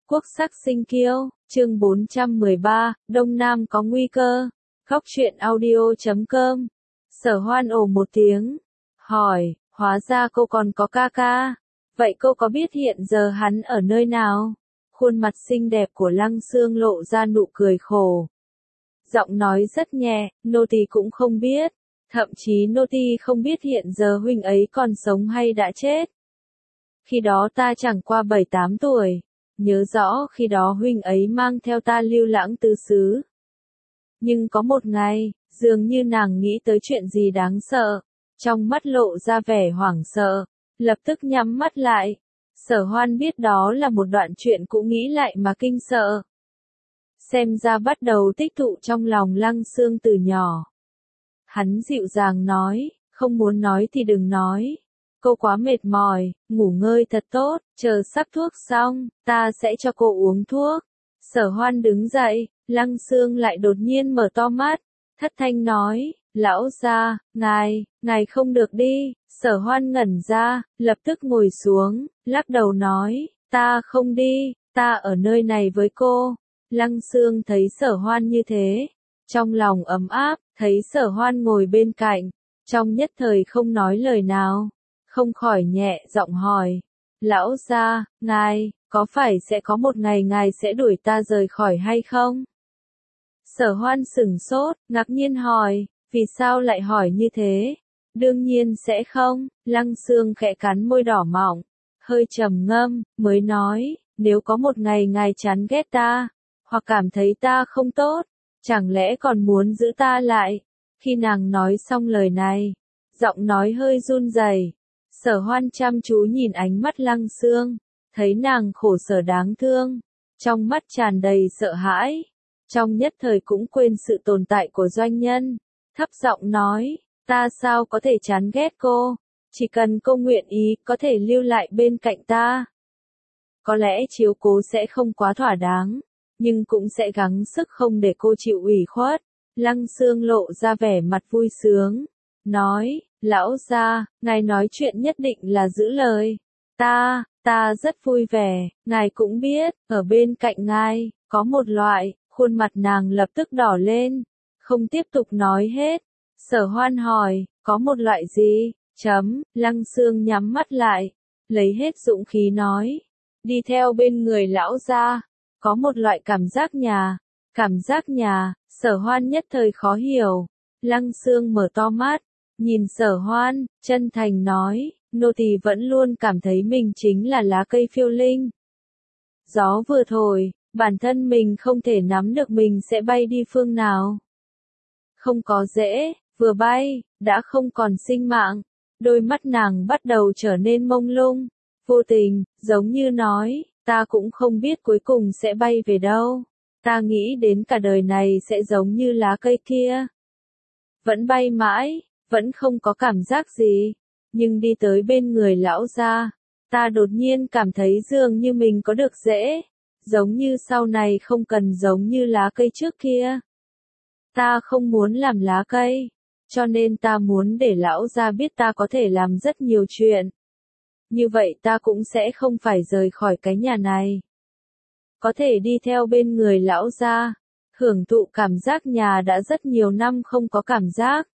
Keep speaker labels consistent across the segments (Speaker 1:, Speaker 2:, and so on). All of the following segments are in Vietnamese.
Speaker 1: Quốc sắc sinh kiêu, chương 413, Đông Nam có nguy cơ. Góc truyện audio.com. Sở Hoan ồ một tiếng, hỏi, hóa ra cô còn có ca ca. Vậy cô có biết hiện giờ hắn ở nơi nào? Khuôn mặt xinh đẹp của Lăng Sương lộ ra nụ cười khổ. Giọng nói rất nhẹ, nô tỳ cũng không biết. Thậm chí nô tỳ không biết hiện giờ huynh ấy còn sống hay đã chết. Khi đó ta chẳng qua 7-8 tuổi. Nhớ rõ khi đó huynh ấy mang theo ta lưu lãng tứ xứ. Nhưng có một ngày, dường như nàng nghĩ tới chuyện gì đáng sợ. Trong mắt lộ ra vẻ hoảng sợ, lập tức nhắm mắt lại. Sở Hoan biết đó là một đoạn chuyện cũ, nghĩ lại mà kinh sợ. Xem ra bắt đầu tích tụ trong lòng Lăng Sương từ nhỏ. Hắn dịu dàng nói, không muốn nói thì đừng nói. Cô quá mệt mỏi, ngủ ngơi thật tốt, chờ sắc thuốc xong, ta sẽ cho cô uống thuốc. Sở Hoan đứng dậy, Lăng Sương lại đột nhiên mở to mắt, thất thanh nói, lão gia, ngài không được đi. Sở Hoan ngẩn ra, lập tức ngồi xuống, lắc đầu nói, ta không đi, ta ở nơi này với cô. Lăng Sương thấy Sở Hoan như thế, trong lòng ấm áp, thấy Sở Hoan ngồi bên cạnh, trong nhất thời không nói lời nào. Không khỏi nhẹ giọng hỏi, lão gia, ngài, có phải sẽ có một ngày ngài sẽ đuổi ta rời khỏi hay không? Sở Hoan sửng sốt, ngạc nhiên hỏi, vì sao lại hỏi như thế? Đương nhiên sẽ không. Lăng Sương khẽ cắn môi đỏ mọng, hơi trầm ngâm, mới nói, nếu có một ngày ngài chán ghét ta, hoặc cảm thấy ta không tốt, chẳng lẽ còn muốn giữ ta lại? Khi nàng nói xong lời này, giọng nói hơi run rẩy. Sở Hoan chăm chú nhìn ánh mắt Lăng Sương, thấy nàng khổ sở đáng thương, trong mắt tràn đầy sợ hãi, trong nhất thời cũng quên sự tồn tại của doanh nhân, thấp giọng nói, ta sao có thể chán ghét cô, chỉ cần cô nguyện ý có thể lưu lại bên cạnh ta. Có lẽ chiếu cố sẽ không quá thỏa đáng, nhưng cũng sẽ gắng sức không để cô chịu ủy khuất. Lăng Sương lộ ra vẻ mặt vui sướng, nói, lão gia, ngài nói chuyện nhất định là giữ lời. Ta rất vui vẻ, ngài cũng biết, ở bên cạnh ngài, có một loại, khuôn mặt nàng lập tức đỏ lên, không tiếp tục nói hết. Sở Hoan hỏi, có một loại gì? Lăng Sương nhắm mắt lại, lấy hết dũng khí nói, đi theo bên người lão gia, có một loại cảm giác nhà. Sở Hoan nhất thời khó hiểu. Lăng Sương mở to mắt, nhìn Sở Hoan, chân thành nói, nô tỳ vẫn luôn cảm thấy mình chính là lá cây phiêu linh. Gió vừa thổi, bản thân mình không thể nắm được mình sẽ bay đi phương nào. Không có rễ, vừa bay, đã không còn sinh mạng. Đôi mắt nàng bắt đầu trở nên mông lung, vô tình, giống như nói, ta cũng không biết cuối cùng sẽ bay về đâu. Ta nghĩ đến cả đời này sẽ giống như lá cây kia. Vẫn bay mãi, vẫn không có cảm giác gì. Nhưng đi tới bên người lão gia, ta đột nhiên cảm thấy dường như mình có được rễ. Giống như sau này không cần giống như lá cây trước kia. Ta không muốn làm lá cây, cho nên ta muốn để lão gia biết ta có thể làm rất nhiều chuyện. Như vậy ta cũng sẽ không phải rời khỏi cái nhà này. Có thể đi theo bên người lão gia, hưởng thụ cảm giác nhà đã rất nhiều năm không có cảm giác.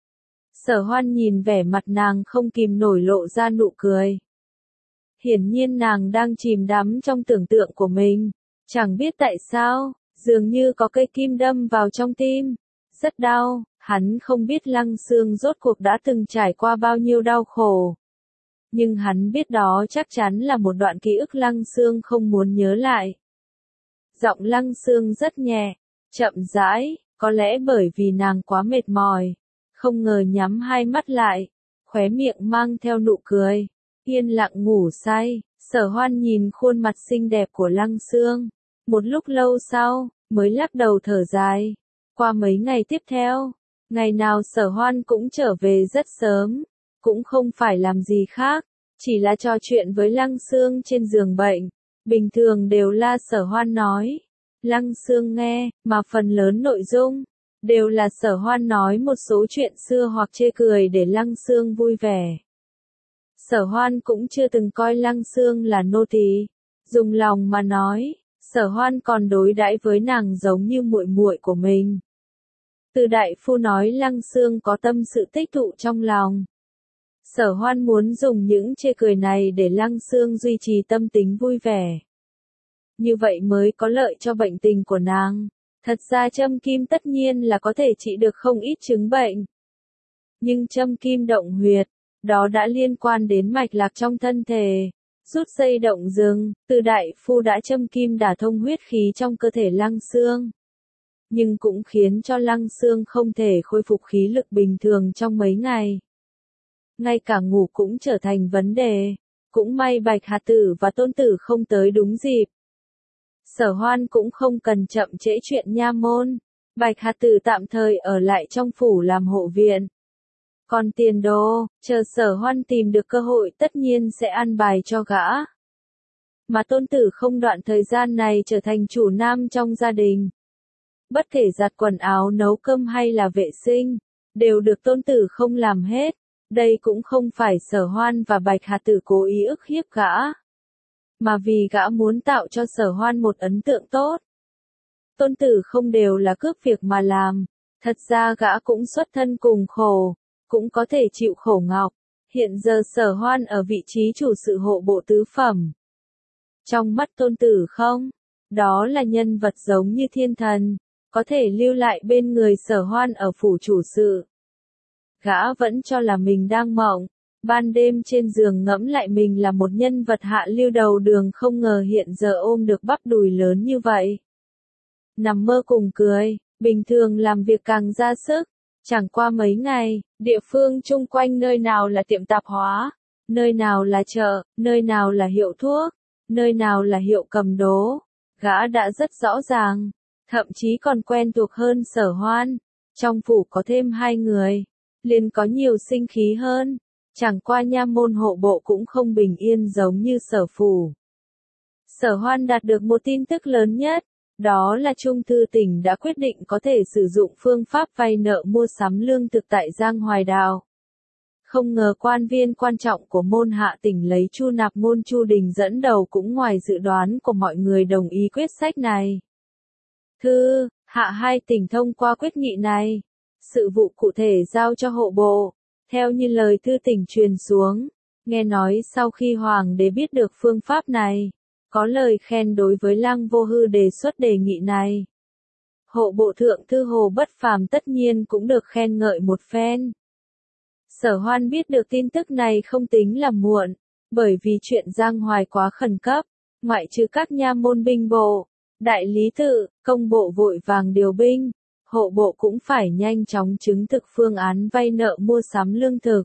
Speaker 1: Sở Hoan nhìn vẻ mặt nàng không kìm nổi lộ ra nụ cười. Hiển nhiên nàng đang chìm đắm trong tưởng tượng của mình, chẳng biết tại sao, dường như có cây kim đâm vào trong tim, rất đau, hắn không biết Lăng Sương rốt cuộc đã từng trải qua bao nhiêu đau khổ. Nhưng hắn biết đó chắc chắn là một đoạn ký ức Lăng Sương không muốn nhớ lại. Giọng Lăng Sương rất nhẹ, chậm rãi, có lẽ bởi vì nàng quá mệt mỏi, không ngờ nhắm hai mắt lại, khóe miệng mang theo nụ cười, yên lặng ngủ say. Sở Hoan nhìn khuôn mặt xinh đẹp của Lăng Sương, một lúc lâu sau, mới lắc đầu thở dài. Qua mấy ngày tiếp theo, ngày nào Sở Hoan cũng trở về rất sớm, cũng không phải làm gì khác, chỉ là trò chuyện với Lăng Sương trên giường bệnh. Bình thường đều là Sở Hoan nói, Lăng Sương nghe, mà phần lớn nội dung đều là Sở Hoan nói một số chuyện xưa hoặc chê cười để Lăng Sương vui vẻ. Sở Hoan cũng chưa từng coi Lăng Sương là nô tỳ, dùng lòng mà nói, Sở Hoan còn đối đãi với nàng giống như muội muội của mình. Từ đại phu nói Lăng Xương có tâm sự tích tụ trong lòng. Sở Hoan muốn dùng những chê cười này để Lăng Xương duy trì tâm tính vui vẻ. Như vậy mới có lợi cho bệnh tình của nàng. Thật ra châm kim tất nhiên là có thể trị được không ít chứng bệnh. Nhưng châm kim động huyệt, đó đã liên quan đến mạch lạc trong thân thể. Rút dây động rừng, từ đại phu đã châm kim đả thông huyết khí trong cơ thể Lăng Xương. Nhưng cũng khiến cho Lăng Xương không thể khôi phục khí lực bình thường trong mấy ngày. Ngay cả ngủ cũng trở thành vấn đề. Cũng may Bạch Hà Tử và Tôn Tử không tới đúng dịp. Sở Hoan cũng không cần chậm trễ chuyện nha môn. Bạch Hà Tử tạm thời ở lại trong phủ làm hộ viện. Còn tiền đô, chờ Sở Hoan tìm được cơ hội tất nhiên sẽ an bài cho gã. Mà Tôn Tử không đoạn thời gian này trở thành chủ nam trong gia đình. Bất kể giặt quần áo, nấu cơm hay là vệ sinh, đều được Tôn Tử không làm hết. Đây cũng không phải Sở Hoan và Bạch Hà Tử cố ý ức hiếp gã, mà vì gã muốn tạo cho Sở Hoan một ấn tượng tốt. Tôn Tử không đều là cướp việc mà làm, thật ra gã cũng xuất thân cùng khổ, cũng có thể chịu khổ nhọc. Hiện giờ Sở Hoan ở vị trí chủ sự hộ bộ tứ phẩm. Trong mắt Tôn Tử không, đó là nhân vật giống như thiên thần, có thể lưu lại bên người Sở Hoan ở phủ chủ sự. Gã vẫn cho là mình đang mộng, ban đêm trên giường ngẫm lại mình là một nhân vật hạ lưu đầu đường, không ngờ hiện giờ ôm được bắp đùi lớn như vậy. Nằm mơ cùng cười, bình thường làm việc càng ra sức. Chẳng qua mấy ngày, địa phương chung quanh nơi nào là tiệm tạp hóa, nơi nào là chợ, nơi nào là hiệu thuốc, nơi nào là hiệu cầm đồ, gã đã rất rõ ràng, thậm chí còn quen thuộc hơn Sở Hoan. Trong phủ có thêm 2 người, liền có nhiều sinh khí hơn. Chẳng qua nha môn hộ bộ cũng không bình yên giống như Sở phủ. Sở Hoan đạt được một tin tức lớn nhất, đó là Trung thư tỉnh đã quyết định có thể sử dụng phương pháp vay nợ mua sắm lương thực tại Giang Hoài Đào. Không ngờ quan viên quan trọng của môn hạ tỉnh lấy Chu Nạp Môn Chu Đình dẫn đầu cũng ngoài dự đoán của mọi người đồng ý quyết sách này. Thư, hạ 2 tỉnh thông qua quyết nghị này. Sự vụ cụ thể giao cho hộ bộ. Theo như lời thư tỉnh truyền xuống, nghe nói sau khi Hoàng đế biết được phương pháp này, có lời khen đối với Lăng Vô Hư đề xuất đề nghị này. Hộ bộ thượng thư Hồ Bất Phàm tất nhiên cũng được khen ngợi một phen. Sở Hoan biết được tin tức này không tính là muộn, bởi vì chuyện Giang Hoài quá khẩn cấp, ngoại trừ các nha môn binh bộ, đại lý tự, công bộ vội vàng điều binh, hộ bộ cũng phải nhanh chóng chứng thực phương án vay nợ mua sắm lương thực.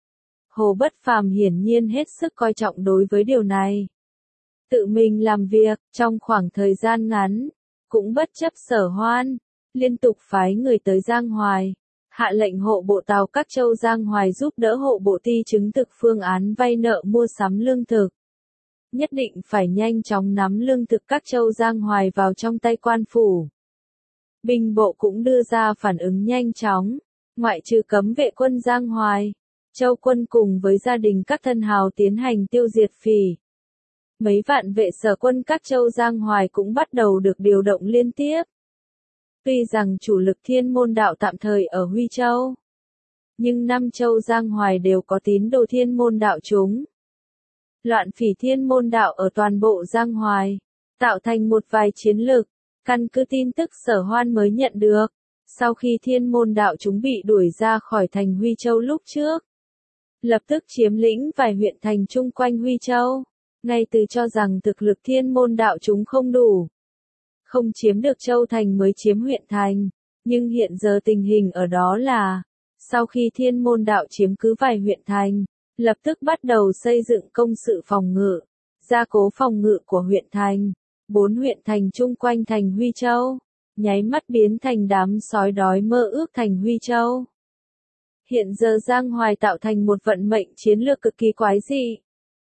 Speaker 1: Hồ Bất Phàm hiển nhiên hết sức coi trọng đối với điều này. Tự mình làm việc, trong khoảng thời gian ngắn, cũng bất chấp Sở Hoan, liên tục phái người tới Giang Hoài, hạ lệnh hộ bộ Tào các châu Giang Hoài giúp đỡ hộ bộ Ti chứng thực phương án vay nợ mua sắm lương thực. Nhất định phải nhanh chóng nắm lương thực các châu Giang Hoài vào trong tay quan phủ. Binh bộ cũng đưa ra phản ứng nhanh chóng, ngoại trừ cấm vệ quân Giang Hoài, châu quân cùng với gia đình các thân hào tiến hành tiêu diệt phỉ. Mấy vạn vệ sở quân các châu Giang Hoài cũng bắt đầu được điều động liên tiếp. Tuy rằng chủ lực Thiên Môn Đạo tạm thời ở Huy Châu, nhưng 5 châu Giang Hoài đều có tín đồ Thiên Môn Đạo chúng. Loạn phỉ Thiên Môn Đạo ở toàn bộ Giang Hoài, tạo thành một vài chiến lực. Căn cứ tin tức Sở Hoan mới nhận được, sau khi Thiên Môn Đạo chúng bị đuổi ra khỏi thành Huy Châu lúc trước, lập tức chiếm lĩnh vài huyện thành chung quanh Huy Châu, ngay từ cho rằng thực lực Thiên Môn Đạo chúng không đủ, không chiếm được châu thành mới chiếm huyện thành, nhưng hiện giờ tình hình ở đó là, sau khi Thiên Môn Đạo chiếm cứ vài huyện thành, lập tức bắt đầu xây dựng công sự phòng ngự, gia cố phòng ngự của huyện thành. 4 huyện thành chung quanh thành Huy Châu, nháy mắt biến thành đám sói đói mơ ước thành Huy Châu. Hiện giờ Giang Hoài tạo thành một vận mệnh chiến lược cực kỳ quái dị.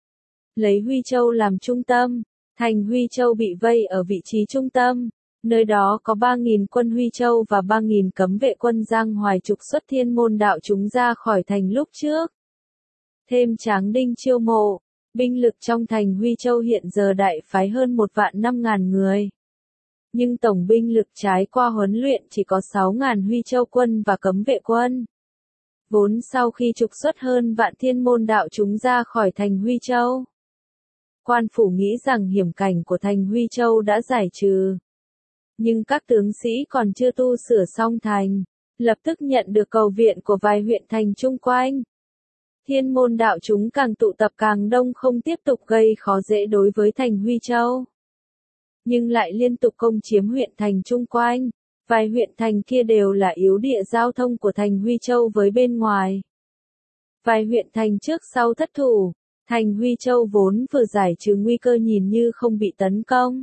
Speaker 1: Lấy Huy Châu làm trung tâm, thành Huy Châu bị vây ở vị trí trung tâm, nơi đó có 3.000 quân Huy Châu và 3.000 cấm vệ quân Giang Hoài trục xuất Thiên Môn Đạo chúng ra khỏi thành lúc trước. Thêm Tráng Đinh chiêu mộ. Binh lực trong thành Huy Châu hiện giờ đại phái hơn 1.500.000 người. Nhưng tổng binh lực trải qua huấn luyện chỉ có 6.000 Huy Châu quân và cấm vệ quân. Vốn sau khi trục xuất hơn vạn thiên môn đạo chúng ra khỏi thành Huy Châu, quan phủ nghĩ rằng hiểm cảnh của thành Huy Châu đã giải trừ. Nhưng các tướng sĩ còn chưa tu sửa xong thành, lập tức nhận được cầu viện của vài huyện thành chung quanh. Thiên môn đạo chúng càng tụ tập càng đông, không tiếp tục gây khó dễ đối với thành Huy Châu, nhưng lại liên tục công chiếm huyện thành chung quanh. Vài huyện thành kia đều là yếu địa giao thông của thành Huy Châu với bên ngoài. Vài huyện thành trước sau thất thủ, thành Huy Châu vốn vừa giải trừ nguy cơ nhìn như không bị tấn công,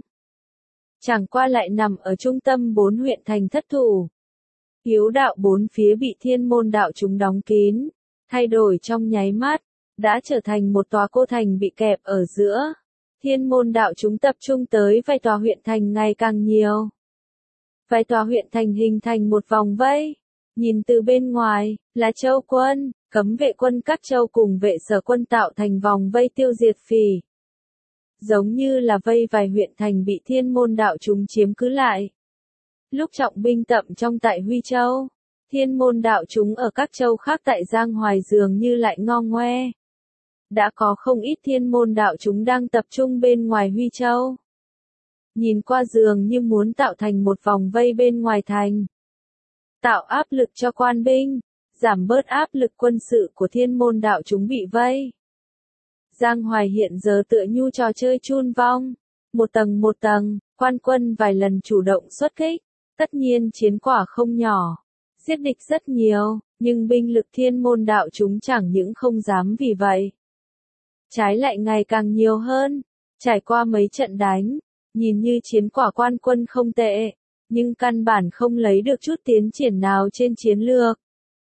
Speaker 1: chẳng qua lại nằm ở trung tâm 4 huyện thành thất thủ. Hiếu đạo 4 phía bị thiên môn đạo chúng đóng kín, thay đổi trong nháy mắt, đã trở thành một tòa cô thành bị kẹp ở giữa. Thiên môn đạo chúng tập trung tới vài tòa huyện thành ngày càng nhiều. Vài tòa huyện thành hình thành một vòng vây. Nhìn từ bên ngoài, là châu quân, cấm vệ quân các châu cùng vệ sở quân tạo thành vòng vây tiêu diệt phỉ. Giống như là vây vài huyện thành bị thiên môn đạo chúng chiếm cứ lại. Lúc trọng binh tậm trong tại Huy Châu, thiên môn đạo chúng ở các châu khác tại Giang Hoài dường như lại ngo ngoe. Đã có không ít thiên môn đạo chúng đang tập trung bên ngoài Huy Châu. Nhìn qua dường như muốn tạo thành một vòng vây bên ngoài thành. Tạo áp lực cho quan binh, giảm bớt áp lực quân sự của thiên môn đạo chúng bị vây. Giang Hoài hiện giờ tựa như trò chơi chun vong. Một tầng, quan quân vài lần chủ động xuất kích. Tất nhiên chiến quả không nhỏ. Giết địch rất nhiều, nhưng binh lực thiên môn đạo chúng chẳng những không dám vì vậy. Trái lại ngày càng nhiều hơn. Trải qua mấy trận đánh, nhìn như chiến quả quan quân không tệ, nhưng căn bản không lấy được chút tiến triển nào trên chiến lược.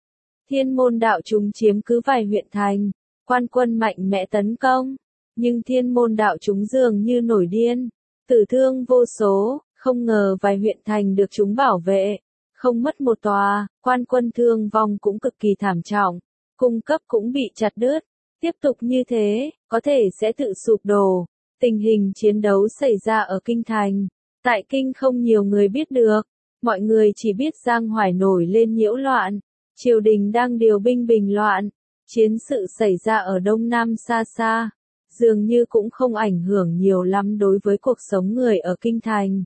Speaker 1: Thiên môn đạo chúng chiếm cứ vài huyện thành, quan quân mạnh mẽ tấn công, nhưng thiên môn đạo chúng dường như nổi điên, tử thương vô số, không ngờ vài huyện thành được chúng bảo vệ, không mất một tòa, quan quân thương vong cũng cực kỳ thảm trọng, cung cấp cũng bị chặt đứt. Tiếp tục như thế, có thể sẽ tự sụp đổ. Tình hình chiến đấu xảy ra ở Kinh Thành. Tại Kinh không nhiều người biết được. Mọi người chỉ biết Giang Hoài nổi lên nhiễu loạn. Triều đình đang điều binh bình loạn. Chiến sự xảy ra ở Đông Nam xa xa. Dường như cũng không ảnh hưởng nhiều lắm đối với cuộc sống người ở Kinh Thành.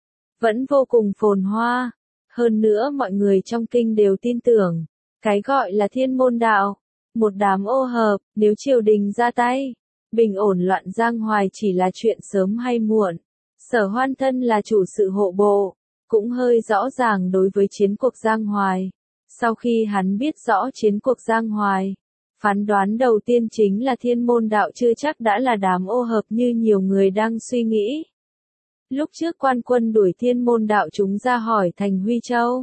Speaker 1: Vẫn vô cùng phồn hoa. Hơn nữa mọi người trong Kinh đều tin tưởng. Cái gọi là thiên môn đạo. Một đám ô hợp, nếu triều đình ra tay. Bình ổn loạn Giang Hoài chỉ là chuyện sớm hay muộn. Sở Hoan thân là chủ sự hộ bộ, cũng hơi rõ ràng đối với chiến cuộc Giang Hoài. Sau khi hắn biết rõ chiến cuộc Giang Hoài, phán đoán đầu tiên chính là thiên môn đạo chưa chắc đã là đám ô hợp như nhiều người đang suy nghĩ. Lúc trước quan quân đuổi thiên môn đạo chúng ra hỏi thành Huy Châu.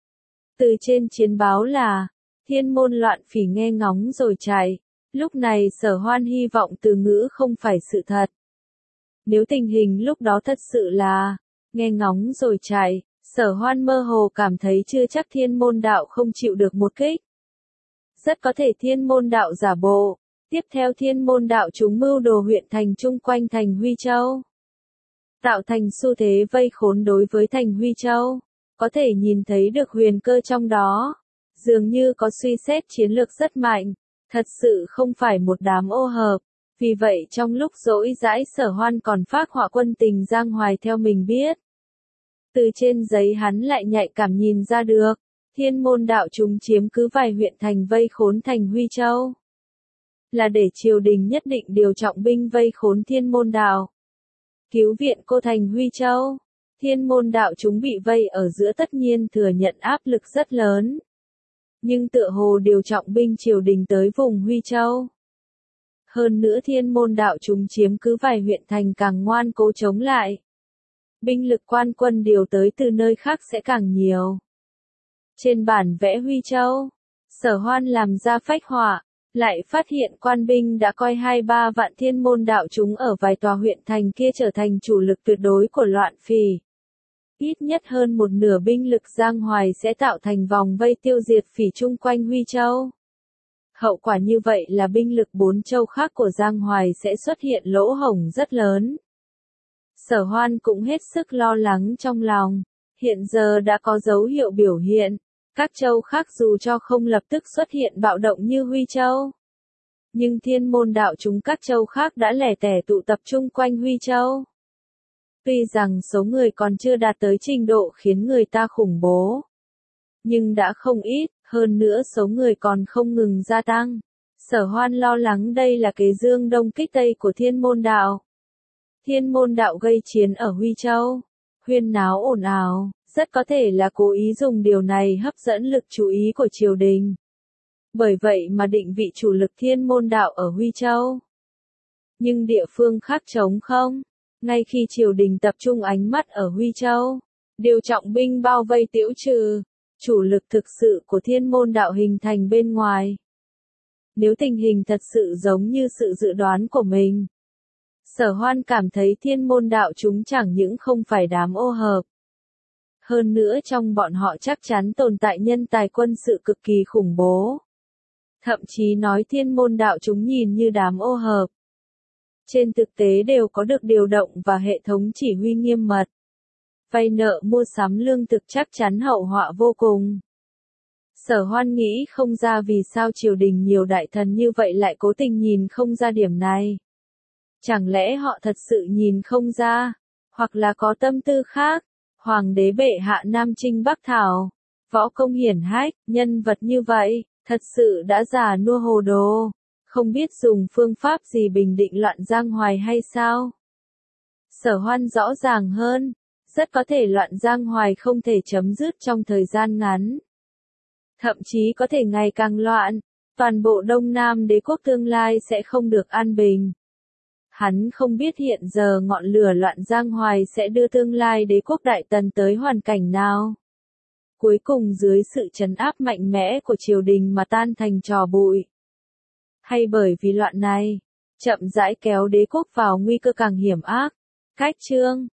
Speaker 1: Từ trên chiến báo là, thiên môn loạn phỉ nghe ngóng rồi chạy. Lúc này Sở Hoan hy vọng từ ngữ không phải sự thật. Nếu tình hình lúc đó thật sự là nghe ngóng rồi chạy, Sở Hoan mơ hồ cảm thấy chưa chắc thiên môn đạo không chịu được một kích. Rất có thể thiên môn đạo giả bộ, tiếp theo thiên môn đạo chúng mưu đồ huyện thành chung quanh thành Huy Châu. Tạo thành xu thế vây khốn đối với thành Huy Châu, có thể nhìn thấy được huyền cơ trong đó. Dường như có suy xét chiến lược rất mạnh. Thật sự không phải một đám ô hợp, vì vậy trong lúc rỗi rãi Sở Hoan còn phác họa quân tình Giang Hoài theo mình biết. Từ trên giấy hắn lại nhạy cảm nhìn ra được, thiên môn đạo chúng chiếm cứ vài huyện thành vây khốn thành Huy Châu. Là để triều đình nhất định điều trọng binh vây khốn thiên môn đạo. Cứu viện cô thành Huy Châu, thiên môn đạo chúng bị vây ở giữa tất nhiên thừa nhận áp lực rất lớn. Nhưng tựa hồ điều trọng binh triều đình tới vùng Huy Châu. Hơn nữa thiên môn đạo chúng chiếm cứ vài huyện thành càng ngoan cố chống lại. Binh lực quan quân điều tới từ nơi khác sẽ càng nhiều. Trên bản vẽ Huy Châu, Sở Hoan làm ra phách họa, lại phát hiện quan binh đã coi 2-3 vạn thiên môn đạo chúng ở vài tòa huyện thành kia trở thành chủ lực tuyệt đối của loạn phỉ. Ít nhất hơn một nửa binh lực Giang Hoài sẽ tạo thành vòng vây tiêu diệt phỉ chung quanh Huy Châu. Hậu quả như vậy là binh lực 4 châu khác của Giang Hoài sẽ xuất hiện lỗ hổng rất lớn. Sở Hoan cũng hết sức lo lắng trong lòng. Hiện giờ đã có dấu hiệu biểu hiện. Các châu khác dù cho không lập tức xuất hiện bạo động như Huy Châu. Nhưng thiên môn đạo chúng các châu khác đã lẻ tẻ tụ tập chung quanh Huy Châu. Tuy rằng số người còn chưa đạt tới trình độ khiến người ta khủng bố. Nhưng đã không ít, hơn nữa số người còn không ngừng gia tăng. Sở Hoan lo lắng đây là kế dương đông kích tây của thiên môn đạo. Thiên môn đạo gây chiến ở Huy Châu. Huyên náo ồn ào, rất có thể là cố ý dùng điều này hấp dẫn lực chú ý của triều đình. Bởi vậy mà định vị chủ lực thiên môn đạo ở Huy Châu. Nhưng địa phương khác trống không. Ngay khi triều đình tập trung ánh mắt ở Huy Châu, điều trọng binh bao vây Tiễu Trừ, chủ lực thực sự của thiên môn đạo hình thành bên ngoài. Nếu tình hình thật sự giống như sự dự đoán của mình, Sở Hoan cảm thấy thiên môn đạo chúng chẳng những không phải đám ô hợp. Hơn nữa trong bọn họ chắc chắn tồn tại nhân tài quân sự cực kỳ khủng bố. Thậm chí nói thiên môn đạo chúng nhìn như đám ô hợp. Trên thực tế đều có được điều động và hệ thống chỉ huy nghiêm mật. Vay nợ mua sắm lương thực chắc chắn hậu họa vô cùng. Sở Hoan nghĩ không ra vì sao triều đình nhiều đại thần như vậy lại cố tình nhìn không ra điểm này. Chẳng lẽ họ thật sự nhìn không ra, hoặc là có tâm tư khác. Hoàng đế bệ hạ Nam Chinh Bắc Thảo, võ công hiển hách, nhân vật như vậy, thật sự đã già nua hồ đồ, không biết dùng phương pháp gì bình định loạn giang hoài hay sao? Sở Hoan rõ ràng hơn, rất có thể loạn giang hoài không thể chấm dứt trong thời gian ngắn. Thậm chí có thể ngày càng loạn, toàn bộ Đông Nam đế quốc tương lai sẽ không được an bình. Hắn không biết hiện giờ ngọn lửa loạn giang hoài sẽ đưa tương lai đế quốc Đại Tần tới hoàn cảnh nào. Cuối cùng dưới sự trấn áp mạnh mẽ của triều đình mà tan thành trò bụi. Hay bởi vì loạn này, chậm rãi kéo đế quốc vào nguy cơ càng hiểm ác. Cách chương